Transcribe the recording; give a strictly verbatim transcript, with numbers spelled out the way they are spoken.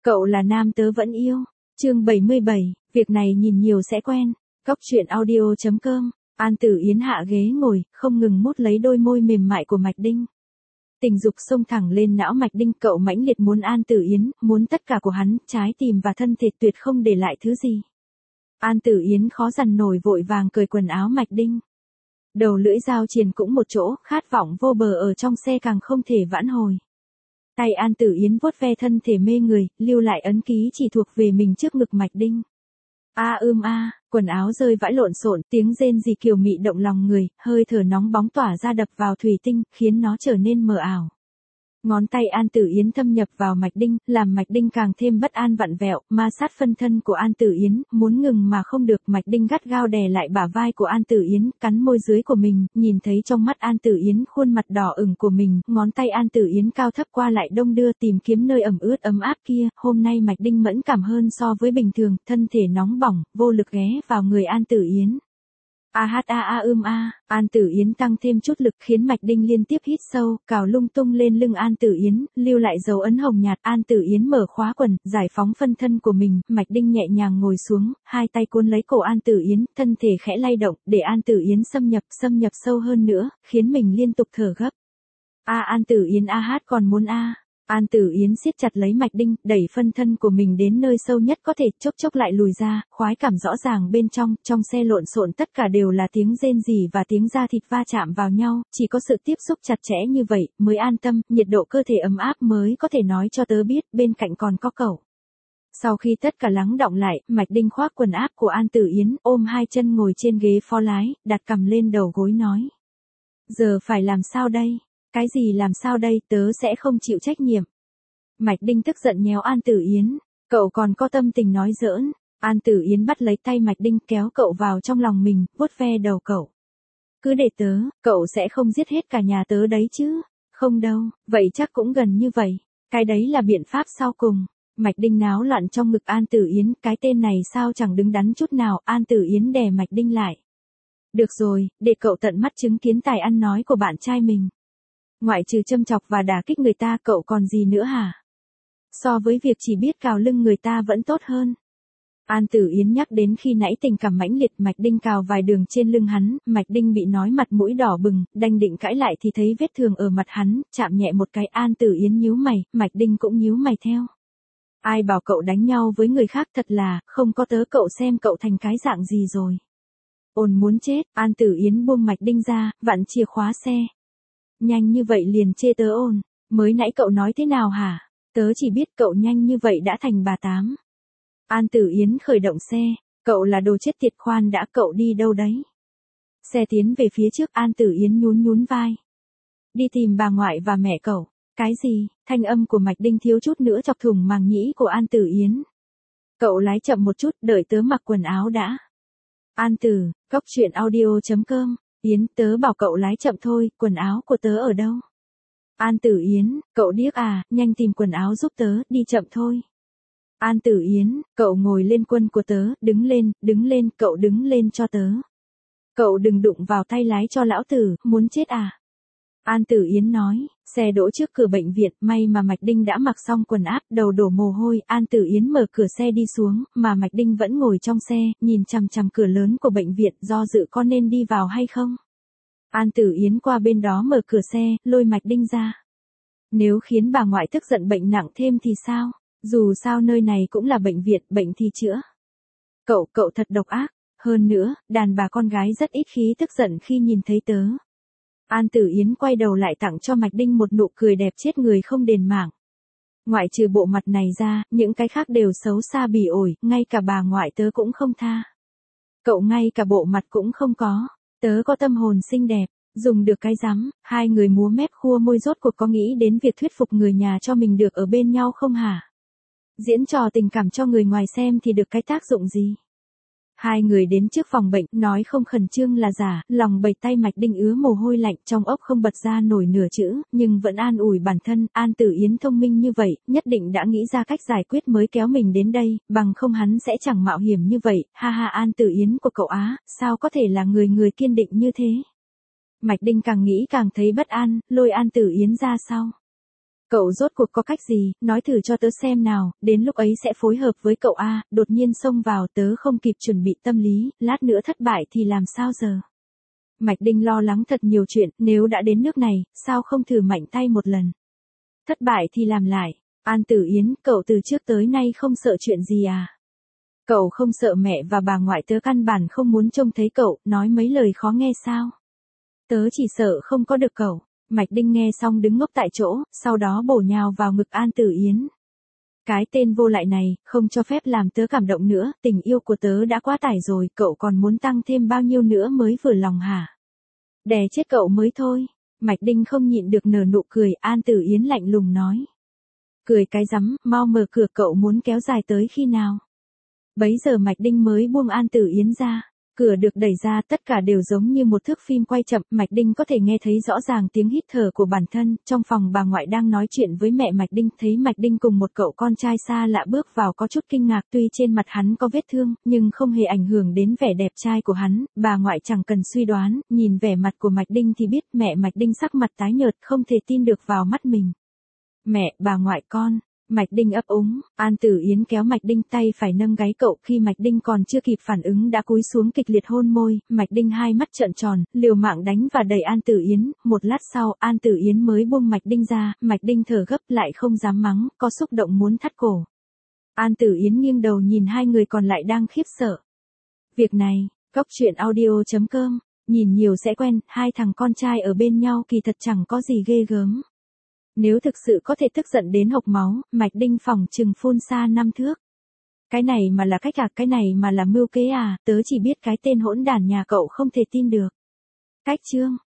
Cậu là nam tớ vẫn yêu. Chương bảy mươi bảy, việc này nhìn nhiều sẽ quen. Cóc truyện audio chấm com. An Tử Yến hạ ghế ngồi, không ngừng mút lấy đôi môi mềm mại của Mạch Đinh. Tình dục xông thẳng lên não Mạch Đinh, cậu mãnh liệt muốn An Tử Yến, muốn tất cả của hắn, trái tim và thân thể tuyệt không để lại thứ gì. An Tử Yến khó dằn nổi vội vàng cởi quần áo Mạch Đinh. Đầu lưỡi dao triền cũng một chỗ, khát vọng vô bờ ở trong xe càng không thể vãn hồi. Tay An Tử Yến vuốt ve thân thể mê người, lưu lại ấn ký chỉ thuộc về mình trước ngực Mạch Đinh. A ưm a, quần áo rơi vãi lộn xộn, tiếng rên rỉ kiều mị động lòng người, hơi thở nóng bóng tỏa ra đập vào thủy tinh, khiến nó trở nên mờ ảo. Ngón tay An Tử Yến thâm nhập vào Mạch Đinh, làm Mạch Đinh càng thêm bất an vặn vẹo, ma sát phân thân của An Tử Yến, muốn ngừng mà không được. Mạch Đinh gắt gao đè lại bả vai của An Tử Yến, cắn môi dưới của mình, nhìn thấy trong mắt An Tử Yến khuôn mặt đỏ ửng của mình, ngón tay An Tử Yến cao thấp qua lại đông đưa tìm kiếm nơi ẩm ướt ấm áp kia. Hôm nay Mạch Đinh mẫn cảm hơn so với bình thường, thân thể nóng bỏng, vô lực ghé vào người An Tử Yến. A hát a a ưm a, An Tử Yến tăng thêm chút lực khiến Mạch Đinh liên tiếp hít sâu, cào lung tung lên lưng An Tử Yến, lưu lại dấu ấn hồng nhạt. An Tử Yến mở khóa quần, giải phóng phân thân của mình, Mạch Đinh nhẹ nhàng ngồi xuống, hai tay cuốn lấy cổ An Tử Yến, thân thể khẽ lay động, để An Tử Yến xâm nhập, xâm nhập sâu hơn nữa, khiến mình liên tục thở gấp. A An Tử Yến a hát còn muốn a. An Tử Yến siết chặt lấy Mạch Đinh, đẩy phân thân của mình đến nơi sâu nhất có thể, chốc chốc lại lùi ra, khoái cảm rõ ràng bên trong, trong xe lộn xộn tất cả đều là tiếng rên rỉ và tiếng da thịt va chạm vào nhau, chỉ có sự tiếp xúc chặt chẽ như vậy, mới an tâm, nhiệt độ cơ thể ấm áp mới có thể nói cho tớ biết, bên cạnh còn có cậu. Sau khi tất cả lắng đọng lại, Mạch Đinh khoác quần áp của An Tử Yến, ôm hai chân ngồi trên ghế phó lái, đặt cằm lên đầu gối nói. Giờ phải làm sao đây? Cái gì làm sao đây, tớ sẽ không chịu trách nhiệm. Mạch Đinh tức giận nhéo An Tử Yến, cậu còn có tâm tình nói giỡn. An Tử Yến bắt lấy tay Mạch Đinh kéo cậu vào trong lòng mình, vuốt ve đầu cậu. Cứ để tớ, cậu sẽ không giết hết cả nhà tớ đấy chứ. Không đâu, vậy chắc cũng gần như vậy. Cái đấy là biện pháp sau cùng. Mạch Đinh náo loạn trong ngực An Tử Yến, cái tên này sao chẳng đứng đắn chút nào. An Tử Yến đè Mạch Đinh lại. Được rồi, để cậu tận mắt chứng kiến tài ăn nói của bạn trai mình. Ngoại trừ châm chọc và đả kích người ta cậu còn gì nữa hả? So với việc chỉ biết cào lưng người ta vẫn tốt hơn. An Tử Yến nhắc đến khi nãy tình cảm mãnh liệt, Mạch Đinh cào vài đường trên lưng hắn, Mạch Đinh bị nói mặt mũi đỏ bừng, đành định cãi lại thì thấy vết thương ở mặt hắn, chạm nhẹ một cái. An Tử Yến nhíu mày, Mạch Đinh cũng nhíu mày theo. Ai bảo cậu đánh nhau với người khác, thật là, không có tớ cậu xem cậu thành cái dạng gì rồi. Ồn muốn chết. An Tử Yến buông Mạch Đinh ra, vặn chìa khóa xe. Nhanh như vậy liền chê tớ ồn, mới nãy cậu nói thế nào hả? Tớ chỉ biết cậu nhanh như vậy đã thành bà tám. An Tử Yến khởi động xe, cậu là đồ chết tiệt, khoan đã, cậu đi đâu đấy? Xe tiến về phía trước, An Tử Yến nhún nhún vai. Đi tìm bà ngoại và mẹ cậu. Cái gì? Thanh âm của Mạch Đinh thiếu chút nữa chọc thủng màng nhĩ của An Tử Yến. Cậu lái chậm một chút, đợi tớ mặc quần áo đã. An Tử, cóc truyện audio chấm com. Yến, tớ bảo cậu lái chậm thôi, quần áo của tớ ở đâu? An Tử Yến, cậu điếc à, nhanh tìm quần áo giúp tớ, đi chậm thôi. An Tử Yến, cậu ngồi lên quân của tớ, đứng lên, đứng lên, cậu đứng lên cho tớ. Cậu đừng đụng vào tay lái cho lão tử, muốn chết à? An Tử Yến nói, xe đỗ trước cửa bệnh viện, may mà Mạch Đinh đã mặc xong quần áp, đầu đổ mồ hôi. An Tử Yến mở cửa xe đi xuống, mà Mạch Đinh vẫn ngồi trong xe, nhìn chằm chằm cửa lớn của bệnh viện, do dự có nên đi vào hay không. An Tử Yến qua bên đó mở cửa xe, lôi Mạch Đinh ra. Nếu khiến bà ngoại tức giận bệnh nặng thêm thì sao? Dù sao nơi này cũng là bệnh viện, bệnh thì chữa. Cậu, cậu thật độc ác. Hơn nữa, đàn bà con gái rất ít khí tức giận khi nhìn thấy tớ. An Tử Yến quay đầu lại tặng cho Mạch Đinh một nụ cười đẹp chết người không đền mạng. Ngoại trừ bộ mặt này ra, những cái khác đều xấu xa bỉ ổi, ngay cả bà ngoại tớ cũng không tha. Cậu ngay cả bộ mặt cũng không có. Tớ có tâm hồn xinh đẹp, dùng được cái rắm. Hai người múa mép khua môi, rốt cuộc có nghĩ đến việc thuyết phục người nhà cho mình được ở bên nhau không hả? Diễn trò tình cảm cho người ngoài xem thì được cái tác dụng gì? Hai người đến trước phòng bệnh, nói không khẩn trương là giả, lòng bầy tay Mạch Đinh ứa mồ hôi lạnh, trong ốc không bật ra nổi nửa chữ, nhưng vẫn an ủi bản thân. An Tử Yến thông minh như vậy, nhất định đã nghĩ ra cách giải quyết mới kéo mình đến đây, bằng không hắn sẽ chẳng mạo hiểm như vậy. Ha ha, An Tử Yến của cậu á, sao có thể là người người kiên định như thế? Mạch Đinh càng nghĩ càng thấy bất an, lôi An Tử Yến ra sau. Cậu rốt cuộc có cách gì, nói thử cho tớ xem nào, đến lúc ấy sẽ phối hợp với cậu a, đột nhiên xông vào tớ không kịp chuẩn bị tâm lý, lát nữa thất bại thì làm sao giờ. Mạch Đinh lo lắng thật nhiều chuyện, nếu đã đến nước này, sao không thử mạnh tay một lần. Thất bại thì làm lại, An Tử Yến, cậu từ trước tới nay không sợ chuyện gì à? Cậu không sợ mẹ và bà ngoại tớ căn bản không muốn trông thấy cậu, nói mấy lời khó nghe sao? Tớ chỉ sợ không có được cậu. Mạch Đinh nghe xong đứng ngốc tại chỗ, sau đó bổ nhào vào ngực An Tử Yến. Cái tên vô lại này, không cho phép làm tớ cảm động nữa, tình yêu của tớ đã quá tải rồi, cậu còn muốn tăng thêm bao nhiêu nữa mới vừa lòng hả? Đè chết cậu mới thôi. Mạch Đinh không nhịn được nở nụ cười, An Tử Yến lạnh lùng nói. Cười cái rắm, mau mở cửa, cậu muốn kéo dài tới khi nào? Bấy giờ Mạch Đinh mới buông An Tử Yến ra. Cửa được đẩy ra, tất cả đều giống như một thước phim quay chậm, Mạch Đinh có thể nghe thấy rõ ràng tiếng hít thở của bản thân, trong phòng bà ngoại đang nói chuyện với mẹ Mạch Đinh, thấy Mạch Đinh cùng một cậu con trai xa lạ bước vào có chút kinh ngạc, tuy trên mặt hắn có vết thương, nhưng không hề ảnh hưởng đến vẻ đẹp trai của hắn, bà ngoại chẳng cần suy đoán, nhìn vẻ mặt của Mạch Đinh thì biết mẹ Mạch Đinh sắc mặt tái nhợt, không thể tin được vào mắt mình. Mẹ, bà ngoại con. Mạch Đinh ấp úng, An Tử Yến kéo Mạch Đinh tay phải nâng gáy cậu, khi Mạch Đinh còn chưa kịp phản ứng đã cúi xuống kịch liệt hôn môi, Mạch Đinh hai mắt trợn tròn, liều mạng đánh và đẩy An Tử Yến, một lát sau An Tử Yến mới buông Mạch Đinh ra, Mạch Đinh thở gấp lại không dám mắng, có xúc động muốn thắt cổ. An Tử Yến nghiêng đầu nhìn hai người còn lại đang khiếp sợ. Việc này, Góc Truyện Audio chấm com, nhìn nhiều sẽ quen, hai thằng con trai ở bên nhau kỳ thật chẳng có gì ghê gớm. Nếu thực sự có thể tức giận đến hộc máu, Mạch Đinh phỏng chừng phun xa năm thước. Cái này mà là cách à, cái này mà là mưu kế à, tớ chỉ biết cái tên hỗn đản nhà cậu không thể tin được. Cách chương